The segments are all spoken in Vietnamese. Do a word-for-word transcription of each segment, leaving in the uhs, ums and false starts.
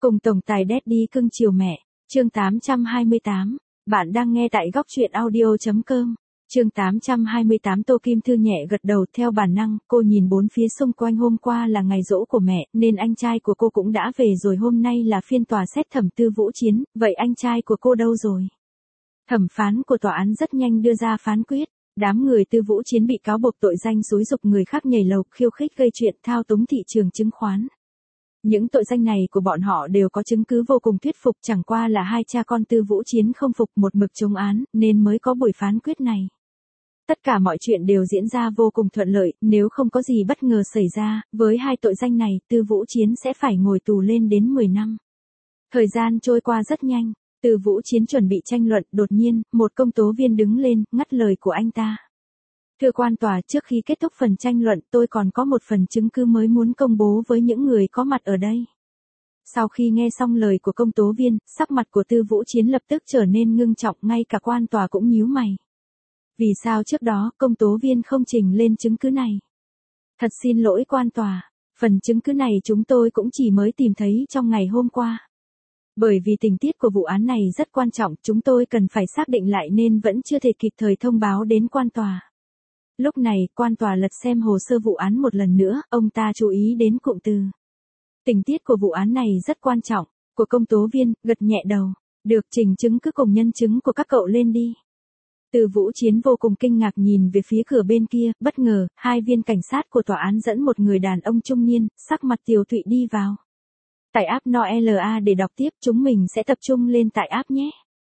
Cùng tổng tài Daddy cưng chiều mẹ, chương tám trăm hai mươi tám. Bạn đang nghe tại góc truyện audio chấm com. Chương tám trăm hai mươi tám. Tô Kim Thư nhẹ gật đầu theo bản năng, cô nhìn bốn phía xung quanh. Hôm qua là ngày giỗ của mẹ, nên anh trai của cô cũng đã về rồi. Hôm nay là phiên tòa xét thẩm Tư Vũ Chiến, vậy anh trai của cô đâu rồi? Thẩm phán của tòa án rất nhanh đưa ra phán quyết. Đám người Tư Vũ Chiến bị cáo buộc tội danh xúi giục người khác nhảy lầu, khiêu khích, gây chuyện, thao túng thị trường chứng khoán. Những tội danh này của bọn họ đều có chứng cứ vô cùng thuyết phục, chẳng qua là hai cha con Tư Vũ Chiến không phục, một mực chống án, nên mới có buổi phán quyết này. Tất cả mọi chuyện đều diễn ra vô cùng thuận lợi, nếu không có gì bất ngờ xảy ra, với hai tội danh này, Tư Vũ Chiến sẽ phải ngồi tù lên đến mười năm. Thời gian trôi qua rất nhanh, Tư Vũ Chiến chuẩn bị tranh luận, đột nhiên, một công tố viên đứng lên, ngắt lời của anh ta. Thưa quan tòa, trước khi kết thúc phần tranh luận, tôi còn có một phần chứng cứ mới muốn công bố với những người có mặt ở đây. Sau khi nghe xong lời của công tố viên, sắc mặt của Tư Vũ Chiến lập tức trở nên ngưng trọng, ngay cả quan tòa cũng nhíu mày. Vì sao trước đó công tố viên không trình lên chứng cứ này? Thật xin lỗi quan tòa, phần chứng cứ này chúng tôi cũng chỉ mới tìm thấy trong ngày hôm qua. Bởi vì tình tiết của vụ án này rất quan trọng, chúng tôi cần phải xác định lại nên vẫn chưa thể kịp thời thông báo đến quan tòa. Lúc này, quan tòa lật xem hồ sơ vụ án một lần nữa, ông ta chú ý đến cụm từ. Tình tiết của vụ án này rất quan trọng, của công tố viên, gật nhẹ đầu. Được, trình chứng cứ cùng nhân chứng của các cậu lên đi. Tư Vũ Chiến vô cùng kinh ngạc nhìn về phía cửa bên kia, bất ngờ, hai viên cảnh sát của tòa án dẫn một người đàn ông trung niên, sắc mặt tiều tụy đi vào. Tải app en o lờ a để đọc tiếp, chúng mình sẽ tập trung lên tải app nhé.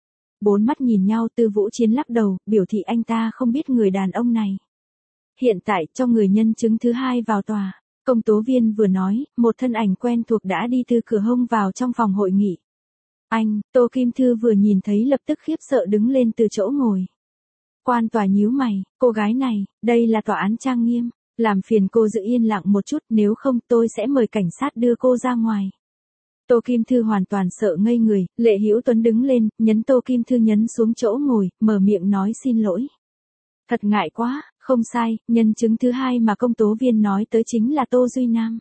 Bốn mắt nhìn nhau, Tư Vũ Chiến lắc đầu, biểu thị anh ta không biết người đàn ông này. Hiện tại, cho người nhân chứng thứ hai vào tòa. Công tố viên vừa nói, một thân ảnh quen thuộc đã đi từ cửa hông vào trong phòng hội nghị. Anh, Tô Kim Thư vừa nhìn thấy lập tức khiếp sợ đứng lên từ chỗ ngồi. Quan tòa nhíu mày, cô gái này, đây là tòa án trang nghiêm, làm phiền cô giữ yên lặng một chút, nếu không tôi sẽ mời cảnh sát đưa cô ra ngoài. Tô Kim Thư hoàn toàn sợ ngây người, Lệ Hữu Tuấn đứng lên, nhấn Tô Kim Thư nhấn xuống chỗ ngồi, mở miệng nói xin lỗi. Thật ngại quá, không sai, nhân chứng thứ hai mà công tố viên nói tới chính là Tô Duy Nam.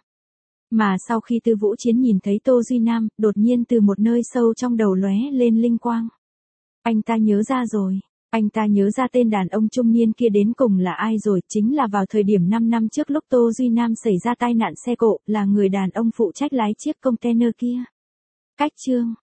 Mà sau khi Tư Vũ Chiến nhìn thấy Tô Duy Nam, đột nhiên từ một nơi sâu trong đầu lóe lên linh quang. Anh ta nhớ ra rồi, anh ta nhớ ra tên đàn ông trung niên kia đến cùng là ai rồi, chính là vào thời điểm năm năm trước lúc Tô Duy Nam xảy ra tai nạn xe cộ, là người đàn ông phụ trách lái chiếc container kia. Cách chương